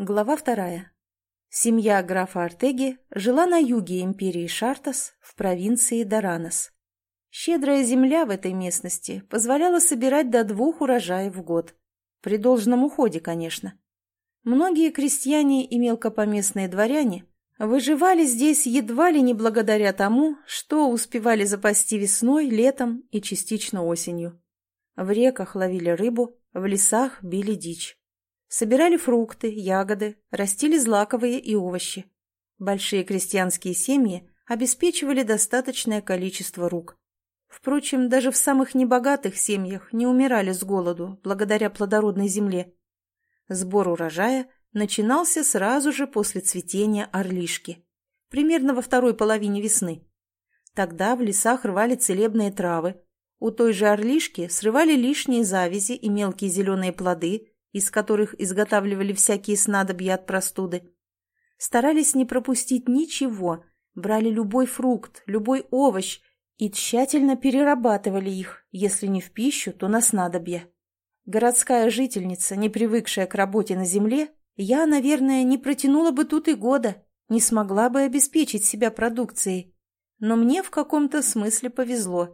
Глава 2. Семья графа Артеги жила на юге империи Шартас, в провинции Даранос. Щедрая земля в этой местности позволяла собирать до 2 урожаев в год. При должном уходе, конечно. Многие крестьяне и мелкопоместные дворяне выживали здесь едва ли не благодаря тому, что успевали запасти весной, летом и частично осенью. В реках ловили рыбу, в лесах били дичь. Собирали фрукты, ягоды, растили злаковые и овощи. Большие крестьянские семьи обеспечивали достаточное количество рук. Впрочем, даже в самых небогатых семьях не умирали с голоду благодаря плодородной земле. Сбор урожая начинался сразу же после цветения орлишки, примерно во второй половине весны. Тогда в лесах рвали целебные травы. У той же орлишки срывали лишние завязи и мелкие зеленые плоды, из которых изготавливали всякие снадобья от простуды. Старались не пропустить ничего, брали любой фрукт, любой овощ и тщательно перерабатывали их, если не в пищу, то на снадобья. Городская жительница, не привыкшая к работе на земле, я, наверное, не протянула бы тут и года, не смогла бы обеспечить себя продукцией. Но мне в каком-то смысле повезло.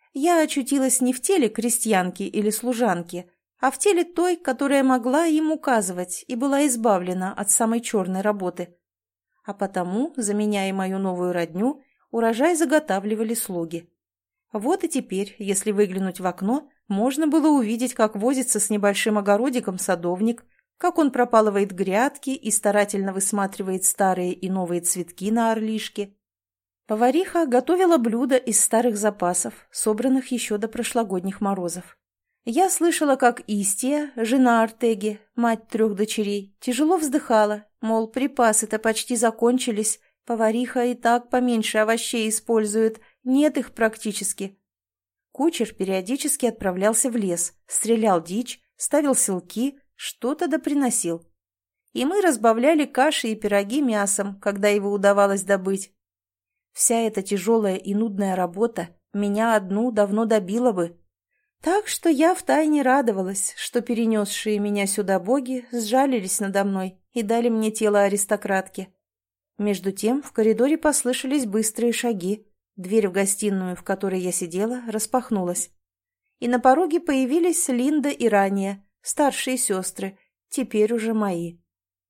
Я очутилась не в теле крестьянки или служанки, а в теле той, которая могла им указывать и была избавлена от самой черной работы. А потому, заменяя мою новую родню, урожай заготавливали слуги. Вот и теперь, если выглянуть в окно, можно было увидеть, как возится с небольшим огородиком садовник, как он пропалывает грядки и старательно высматривает старые и новые цветки на орлишке. Повариха готовила блюда из старых запасов, собранных еще до прошлогодних морозов. Я слышала, как Истия, жена Артеги, мать 3 дочерей, тяжело вздыхала, мол, припасы-то почти закончились, повариха и так поменьше овощей использует, нет их практически. Кучер периодически отправлялся в лес, стрелял дичь, ставил селки, что-то да приносил. И мы разбавляли каши и пироги мясом, когда его удавалось добыть. Вся эта тяжелая и нудная работа меня одну давно добила бы. Так что я втайне радовалась, что перенесшие меня сюда боги сжалились надо мной и дали мне тело аристократки. Между тем в коридоре послышались быстрые шаги, дверь в гостиную, в которой я сидела, распахнулась. И на пороге появились Линда и Рания, старшие сестры, теперь уже мои.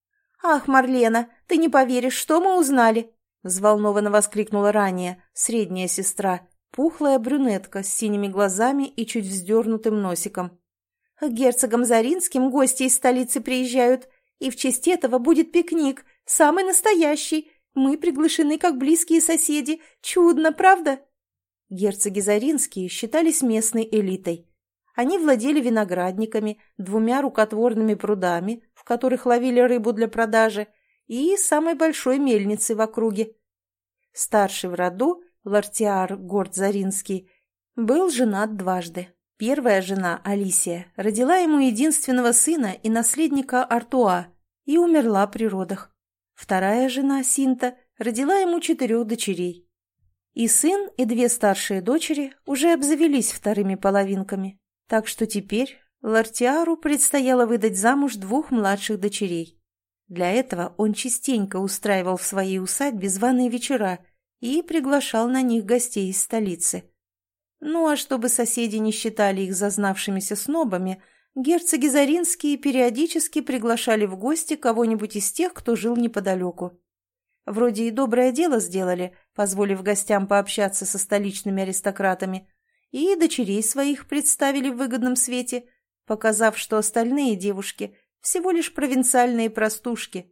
«Ах, Марлена, ты не поверишь, что мы узнали!» — взволнованно воскликнула Рания, средняя сестра, пухлая брюнетка с синими глазами и чуть вздернутым носиком. «К герцогам Заринским гости из столицы приезжают, и в честь этого будет пикник, самый настоящий. Мы приглашены как близкие соседи. Чудно, правда?» Герцоги Заринские считались местной элитой. Они владели виноградниками, 2 рукотворными прудами, в которых ловили рыбу для продажи, и самой большой мельницей в округе. Старший в роду, Лартиар Горд Заринский, был женат дважды. Первая жена, Алисия, родила ему единственного сына и наследника Артуа и умерла при родах. Вторая жена, Синта, родила ему 4 дочерей. И сын, и 2 старшие дочери уже обзавелись вторыми половинками, так что теперь Лартиару предстояло выдать замуж 2 младших дочерей. Для этого он частенько устраивал в своей усадьбе званые вечера и приглашал на них гостей из столицы. Ну а чтобы соседи не считали их зазнавшимися снобами, герцоги Заринские периодически приглашали в гости кого-нибудь из тех, кто жил неподалеку. Вроде и доброе дело сделали, позволив гостям пообщаться со столичными аристократами, и дочерей своих представили в выгодном свете, показав, что остальные девушки всего лишь провинциальные простушки.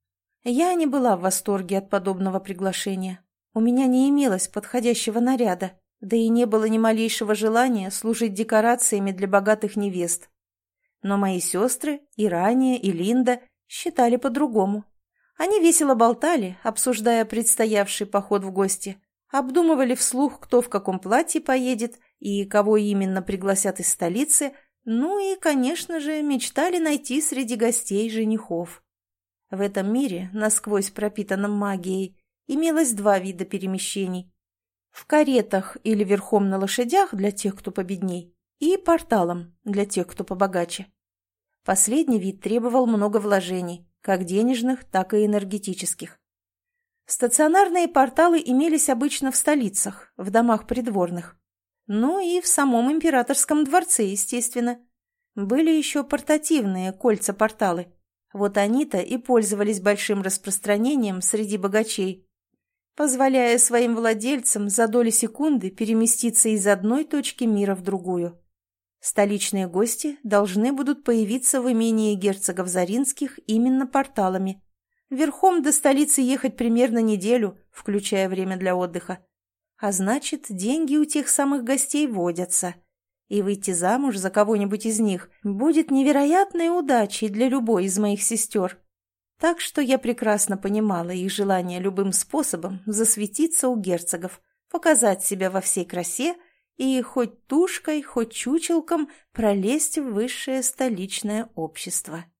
Я не была в восторге от подобного приглашения. У меня не имелось подходящего наряда, да и не было ни малейшего желания служить декорациями для богатых невест. Но мои сестры, и Рания, и Линда, считали по-другому. Они весело болтали, обсуждая предстоявший поход в гости, обдумывали вслух, кто в каком платье поедет и кого именно пригласят из столицы, ну и, конечно же, мечтали найти среди гостей женихов. В этом мире, насквозь пропитанном магией, имелось 2 вида перемещений. В каретах или верхом на лошадях для тех, кто победней, и порталом для тех, кто побогаче. Последний вид требовал много вложений, как денежных, так и энергетических. Стационарные порталы имелись обычно в столицах, в домах придворных. Ну и в самом императорском дворце, естественно. Были еще портативные кольца-порталы. Вот они-то и пользовались большим распространением среди богачей, позволяя своим владельцам за доли секунды переместиться из одной точки мира в другую. Столичные гости должны будут появиться в имении герцогов Заринских именно порталами. Верхом до столицы ехать примерно неделю, включая время для отдыха. А значит, деньги у тех самых гостей водятся. И выйти замуж за кого-нибудь из них будет невероятной удачей для любой из моих сестер. Так что я прекрасно понимала их желание любым способом засветиться у герцогов, показать себя во всей красе и хоть тушкой, хоть чучелком пролезть в высшее столичное общество.